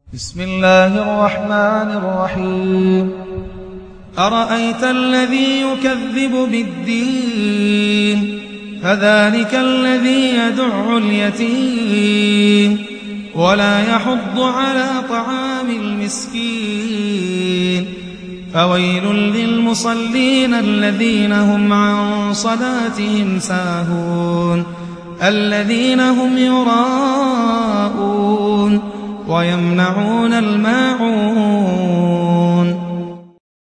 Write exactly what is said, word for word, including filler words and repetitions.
بسم الله الرحمن الرحيم أرأيت الذي يكذب بالدين فذلك الذي يدع اليتيم ولا يحض على طعام المسكين فويل للمصلين الذين هم عن صلاتهم ساهون الذين هم يراءون ويمنعون الماعون